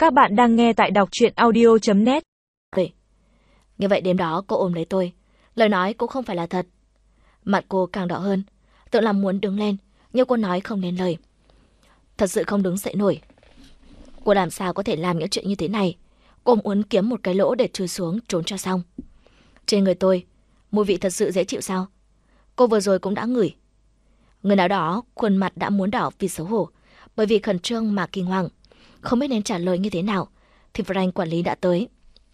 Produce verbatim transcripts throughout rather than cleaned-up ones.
Các bạn đang nghe tại đọc truyện audio chấm net. Như vậy đêm đó cô ôm lấy tôi, lời nói cũng không phải là thật. Mặt cô càng đỏ hơn, tự làm muốn đứng lên, nhưng cô nói không nên lời. Thật sự không đứng dậy nổi. Cô làm sao có thể làm những chuyện như thế này? Cô muốn kiếm một cái lỗ để chui xuống trốn cho xong. Trên người tôi, mùi vị thật sự dễ chịu sao? Cô vừa rồi cũng đã ngửi. Người nào đó khuôn mặt đã muốn đỏ vì xấu hổ, bởi vì khẩn trương mà kinh hoàng, không biết nên trả lời như thế nào, thì Frank quản lý đã tới.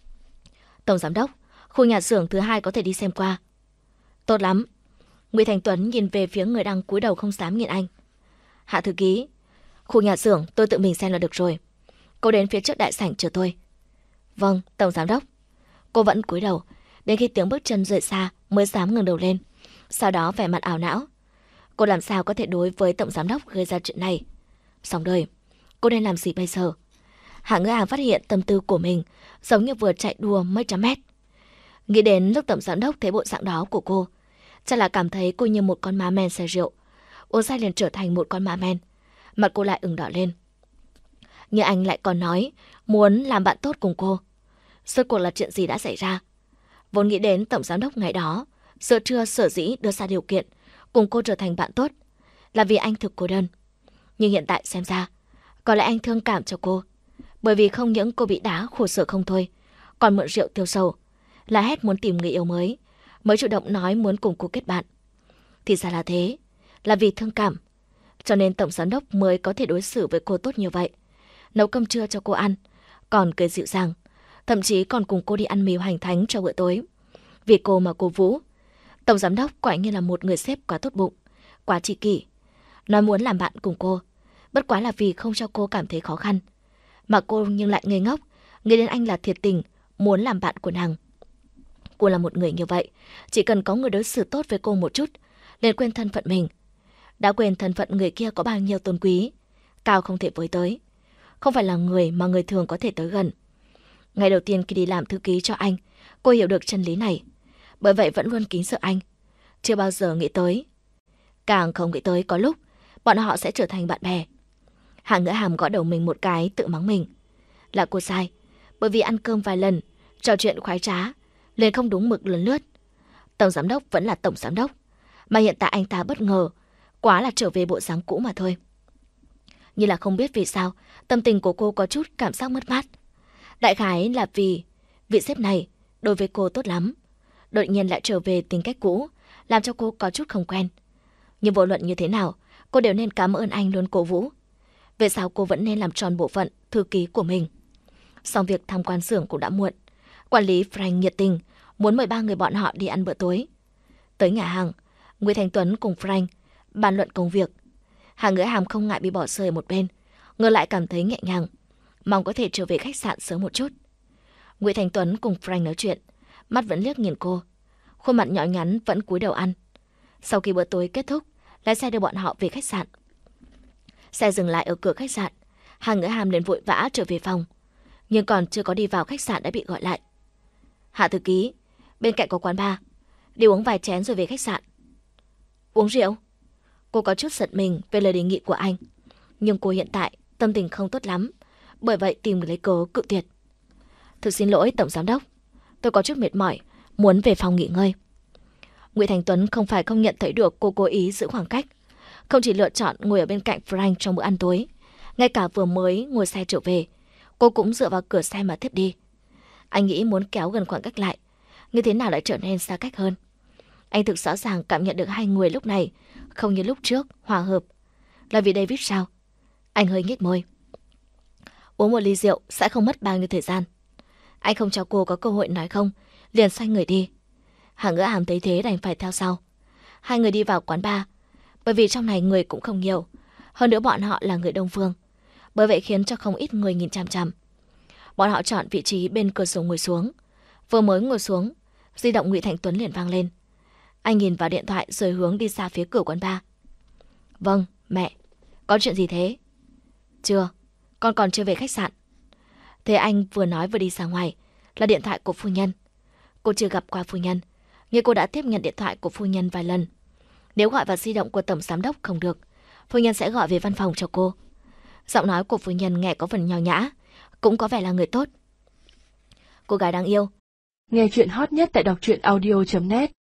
Tổng giám đốc, khu nhà xưởng thứ hai có thể đi xem qua. Tốt lắm. Ngụy Thành Tuấn nhìn về phía người đang cúi đầu không dám nhìn anh. Hạ thư ký, khu nhà xưởng tôi tự mình xem là được rồi. Cô đến phía trước đại sảnh chờ tôi. Vâng, tổng giám đốc. Cô vẫn cúi đầu, đến khi tiếng bước chân rời xa mới dám ngẩng đầu lên. Sau đó vẻ mặt ảo não. Cô làm sao có thể đối với tổng giám đốc gây ra chuyện này? Xong đời, cô nên làm gì bây giờ? Hạ Ngữ Hàng phát hiện tâm tư của mình giống như vừa chạy đua mấy trăm mét. Nghĩ đến lúc tổng giám đốc thấy bộ dạng đó của cô, chắc là cảm thấy cô như một con ma men say rượu, uống say liền trở thành một con ma men. Mặt cô lại ửng đỏ lên. Nhưng anh lại còn nói muốn làm bạn tốt cùng cô. Rốt cuộc là chuyện gì đã xảy ra? Vốn nghĩ đến tổng giám đốc ngày đó, giữa trưa sở dĩ đưa ra điều kiện cùng cô trở thành bạn tốt là vì anh thực cô đơn. Nhưng hiện tại xem ra, có lẽ anh thương cảm cho cô, bởi vì không những cô bị đá khổ sở không thôi, còn mượn rượu tiêu sầu, la hét muốn tìm người yêu mới, mới chủ động nói muốn cùng cô kết bạn. Thì ra là thế, là vì thương cảm, cho nên tổng giám đốc mới có thể đối xử với cô tốt như vậy, nấu cơm trưa cho cô ăn, còn cười dịu dàng, thậm chí còn cùng cô đi ăn mì hoành thánh cho bữa tối. Vì cô mà cô vũ. Tổng giám đốc quả nhiên là một người sếp quá tốt bụng, quá tri kỷ. Nói muốn làm bạn cùng cô, bất quá là vì không cho cô cảm thấy khó khăn. Mà cô nhưng lại ngây ngốc, nghĩ đến anh là thiệt tình, muốn làm bạn của nàng. Cô là một người như vậy, chỉ cần có người đối xử tốt với cô một chút, liền quên thân phận mình. Đã quên thân phận người kia có bao nhiêu tôn quý, cao không thể với tới. Không phải là người mà người thường có thể tới gần. Ngày đầu tiên khi đi làm thư ký cho anh, cô hiểu được chân lý này. Bởi vậy vẫn luôn kính sợ anh, chưa bao giờ nghĩ tới. Càng không nghĩ tới có lúc bọn họ sẽ trở thành bạn bè. Hạ Ngữ Hàm gõ đầu mình một cái, tự mắng mình. Là cô sai, bởi vì ăn cơm vài lần, trò chuyện khoái trá, liền không đúng mực lần lướt. Tổng giám đốc vẫn là tổng giám đốc, mà hiện tại anh ta bất ngờ, quá là trở về bộ dáng cũ mà thôi. Như là không biết vì sao, tâm tình của cô có chút cảm giác mất mát. Đại khái là vì vị sếp này đối với cô tốt lắm, đột nhiên lại trở về tính cách cũ, làm cho cô có chút không quen. Nhưng vô luận như thế nào, cô đều nên cảm ơn anh luôn cổ vũ. Về sau cô vẫn nên làm tròn bộ phận thư ký của mình. Xong việc tham quan xưởng cũng đã muộn. Quản lý Frank nhiệt tình, muốn mời ba người bọn họ đi ăn bữa tối. Tới nhà hàng, Ngụy Thành Tuấn cùng Frank bàn luận công việc. Hạ Ngữ Hàm không ngại bị bỏ rơi một bên, ngược lại cảm thấy nhẹ nhàng, mong có thể trở về khách sạn sớm một chút. Ngụy Thành Tuấn cùng Frank nói chuyện, mắt vẫn liếc nhìn cô, khuôn mặt nhỏ nhắn vẫn cúi đầu ăn. Sau khi bữa tối kết thúc, lái xe đưa bọn họ về khách sạn. Xe dừng lại ở cửa khách sạn, Hạ Ngữ Hàm liền vội vã trở về phòng, nhưng còn chưa có đi vào khách sạn đã bị gọi lại. Hạ thư ký, bên cạnh có quán bar, đi uống vài chén rồi về khách sạn. Uống rượu? Cô có chút giận mình về lời đề nghị của anh, nhưng cô hiện tại tâm tình không tốt lắm, bởi vậy tìm lấy cớ cự tuyệt. Thực xin lỗi tổng giám đốc, tôi có chút mệt mỏi, muốn về phòng nghỉ ngơi. Ngụy Thành Tuấn không phải không nhận thấy được cô cố ý giữ khoảng cách, không chỉ lựa chọn ngồi ở bên cạnh Frank trong bữa ăn tối, ngay cả vừa mới ngồi xe trở về, cô cũng dựa vào cửa xe mà thiếp đi. Anh nghĩ muốn kéo gần khoảng cách lại, như thế nào lại trở nên xa cách hơn. Anh thực rõ ràng cảm nhận được hai người lúc này không như lúc trước hòa hợp. Là vì David sao? Anh hơi nhếch môi. Uống một ly rượu sẽ không mất bao nhiêu thời gian. Anh không cho cô có cơ hội nói không, liền xoay người đi. Hạ Ngữ Hàm thấy thế đành phải theo sau. Hai người đi vào quán bar, bởi vì trong này người cũng không nhiều, hơn nữa bọn họ là người Đông Phương, bởi vậy khiến cho không ít người nhìn chằm chằm. Bọn họ chọn vị trí bên cửa sổ ngồi xuống. Vừa mới ngồi xuống, di động Ngụy Thành Tuấn liền vang lên. Anh nhìn vào điện thoại rồi hướng đi xa phía cửa quán bar. Vâng, mẹ, có chuyện gì thế? Chưa, con còn chưa về khách sạn. Thế anh vừa nói vừa đi ra ngoài, là điện thoại của phu nhân. Cô chưa gặp qua phu nhân, nhưng cô đã tiếp nhận điện thoại của phu nhân vài lần. Nếu gọi vào di động của tổng giám đốc không được, phu nhân sẽ gọi về văn phòng cho cô. Giọng nói của phu nhân nghe có phần nho nhã, cũng có vẻ là người tốt. Cô gái đáng yêu. Nghe chuyện hot nhất tại đọc truyện audio chấm net.